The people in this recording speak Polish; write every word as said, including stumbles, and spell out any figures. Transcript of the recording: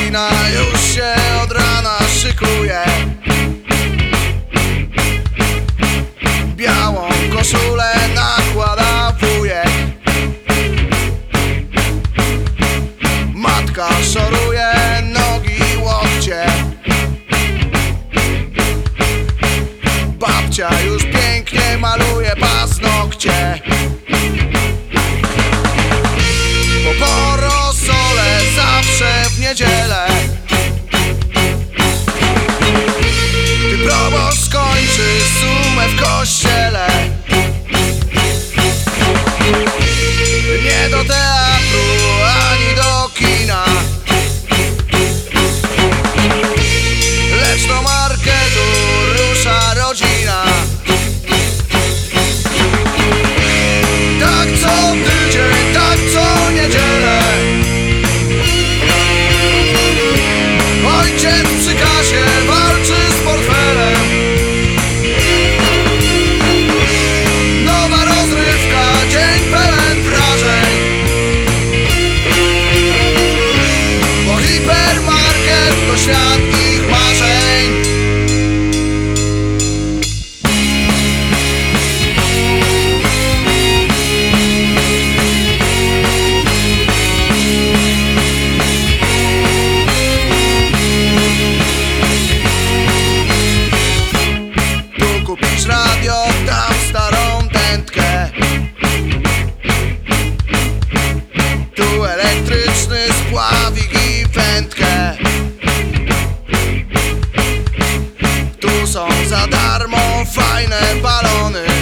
kina już się od rana szykuje. Białą koszulę nakłada wujek. Matka szoruje nogi, łokcie. Babcia już pięknie maluje paznokcie. Po porosole zawsze w niedzielę gdy proboszcz skończy sumę w kościele. Nie do teatru ani do kina, lecz do marketu rusza rodzina. Tak co tydzień, tak co niedzielę ojciec przy kasie walczy z portfelem. Nowa rozrywka, dzień pełen wrażeń, bo hipermarket to świat ich marzeń. Kupisz radio, tam starą tętkę, tu elektryczny spławik i wędkę. Tu są za darmo fajne balony.